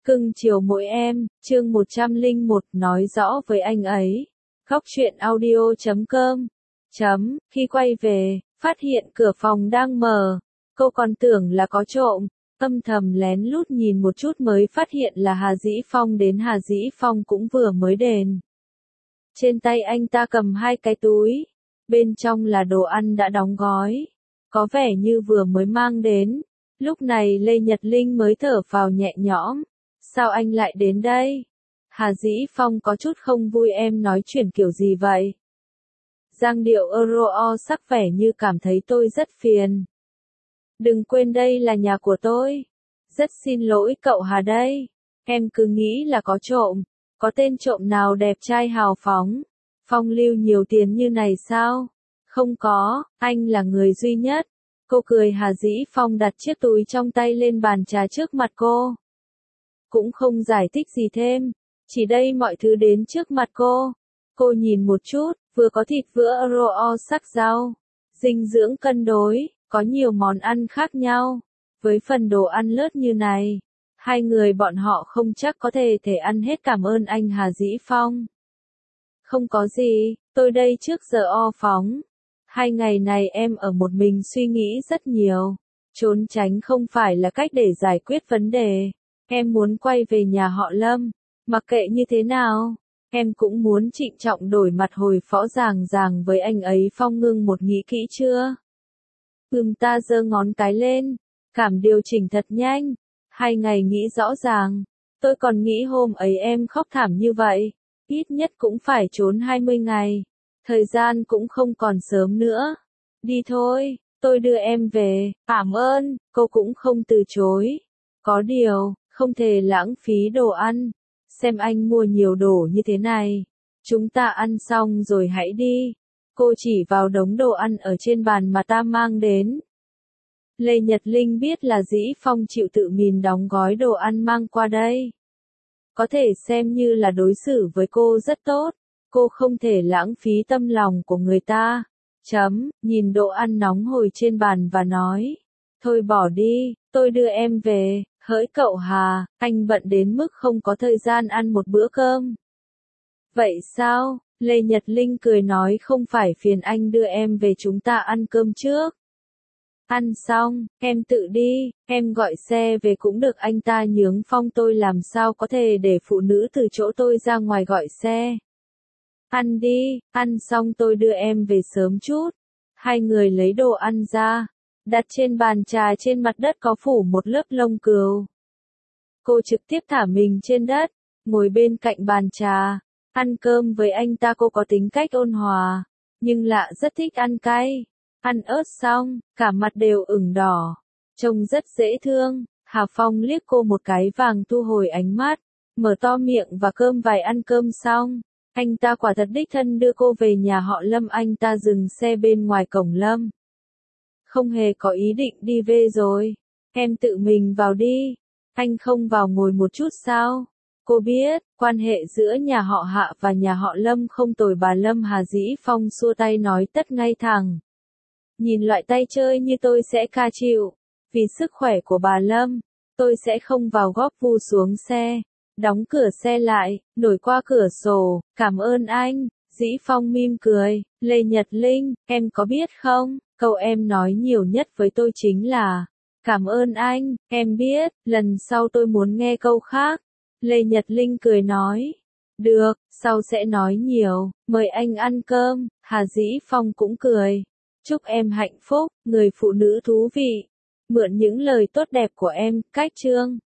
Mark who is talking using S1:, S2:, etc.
S1: Cưng chiều mỗi em, chương 101 nói rõ với anh ấy. Góc truyện audio.com. Khi quay về, phát hiện cửa phòng đang mở. Cô còn tưởng là có trộm, âm thầm lén lút nhìn một chút mới phát hiện là Hà Dĩ Phong đến. Hà Dĩ Phong cũng vừa mới đền. Trên tay anh ta cầm hai cái túi, bên trong là đồ ăn đã đóng gói, có vẻ như vừa mới mang đến. Lúc này Lê Nhật Linh mới thở phào nhẹ nhõm. Sao anh lại đến đây? Hà Dĩ Phong có chút không vui. Em nói chuyện kiểu gì vậy? Giang điệu euro sắc vẻ như cảm thấy tôi rất phiền. Đừng quên đây là nhà của tôi. Rất xin lỗi cậu Hà đây. Em cứ nghĩ là có trộm. Có tên trộm nào đẹp trai hào phóng, phong lưu nhiều tiền như này sao? Không có, anh là người duy nhất. Cô cười. Hà Dĩ Phong đặt chiếc túi trong tay lên bàn trà trước mặt cô. Cũng không giải thích gì thêm, chỉ đây mọi thứ đến trước mặt cô. Cô nhìn một chút, vừa có thịt vữa euro sắc rau, dinh dưỡng cân đối, có nhiều món ăn khác nhau. Với phần đồ ăn lớt như này, hai người bọn họ không chắc có thể ăn hết. Cảm ơn anh Hà Dĩ Phong. Không có gì, tôi đây trước giờ phóng. 2 ngày này em ở một mình suy nghĩ rất nhiều. Trốn tránh không phải là cách để giải quyết vấn đề. Em muốn quay về nhà họ Lâm, mặc kệ như thế nào, em cũng muốn trịnh trọng đổi mặt hồi phó ràng với anh ấy. Phong ngưng một nghĩ kỹ chưa? Ta giơ ngón cái lên, cảm điều chỉnh thật nhanh. 2 ngày nghĩ rõ ràng, tôi còn nghĩ hôm ấy em khóc thảm như vậy, ít nhất cũng phải trốn 20 ngày. Thời gian cũng không còn sớm nữa. Đi thôi, tôi đưa em về. Cảm ơn, cô cũng không từ chối. Có điều, không thể lãng phí đồ ăn. Xem anh mua nhiều đồ như thế này. Chúng ta ăn xong rồi hãy đi. Cô chỉ vào đống đồ ăn ở trên bàn mà ta mang đến. Lê Nhật Linh biết là Dĩ Phong chịu tự mình đóng gói đồ ăn mang qua đây. Có thể xem như là đối xử với cô rất tốt. Cô không thể lãng phí tâm lòng của người ta. Nhìn đồ ăn nóng hổi trên bàn và nói. Thôi bỏ đi, tôi đưa em về. Hỡi cậu Hà, anh bận đến mức không có thời gian ăn một bữa cơm. Vậy sao? Lê Nhật Linh cười nói. Không phải phiền anh đưa em về, chúng ta ăn cơm trước. Ăn xong, em tự đi, em gọi xe về cũng được. Anh ta nhướng Phong. Tôi làm sao có thể để phụ nữ từ chỗ tôi ra ngoài gọi xe. Ăn đi, ăn xong tôi đưa em về sớm chút. Hai người lấy đồ ăn ra, đặt trên bàn trà. Trên mặt đất có phủ một lớp lông cừu. Cô trực tiếp thả mình trên đất, ngồi bên cạnh bàn trà, ăn cơm với anh ta. Cô có tính cách ôn hòa, nhưng lạ rất thích ăn cay. Ăn ớt xong, cả mặt đều ửng đỏ, trông rất dễ thương. Hà Phong liếc cô một cái vàng thu hồi ánh mắt, mở to miệng và cơm vài. Ăn cơm xong, anh ta quả thật đích thân đưa cô về nhà họ Lâm. Anh ta dừng xe bên ngoài cổng Lâm. Không hề có ý định đi về rồi. Em tự mình vào đi. Anh không vào ngồi một chút sao? Cô biết, quan hệ giữa nhà họ Hạ và nhà họ Lâm không tồi. Bà Lâm. Hà Dĩ Phong xua tay nói tất ngay thẳng. Nhìn loại tay chơi như tôi sẽ ca chịu. Vì sức khỏe của bà Lâm, tôi sẽ không vào góp. Vu xuống xe, đóng cửa xe lại, nổi qua cửa sổ. Cảm ơn anh. Dĩ Phong mỉm cười. Lê Nhật Linh, em có biết không, câu em nói nhiều nhất với tôi chính là cảm ơn anh. Em biết, lần sau tôi muốn nghe câu khác. Lê Nhật Linh cười nói. Được, sau sẽ nói nhiều. Mời anh ăn cơm. Hà Dĩ Phong cũng cười. Chúc em hạnh phúc, người phụ nữ thú vị. Mượn những lời tốt đẹp của em. Cách chương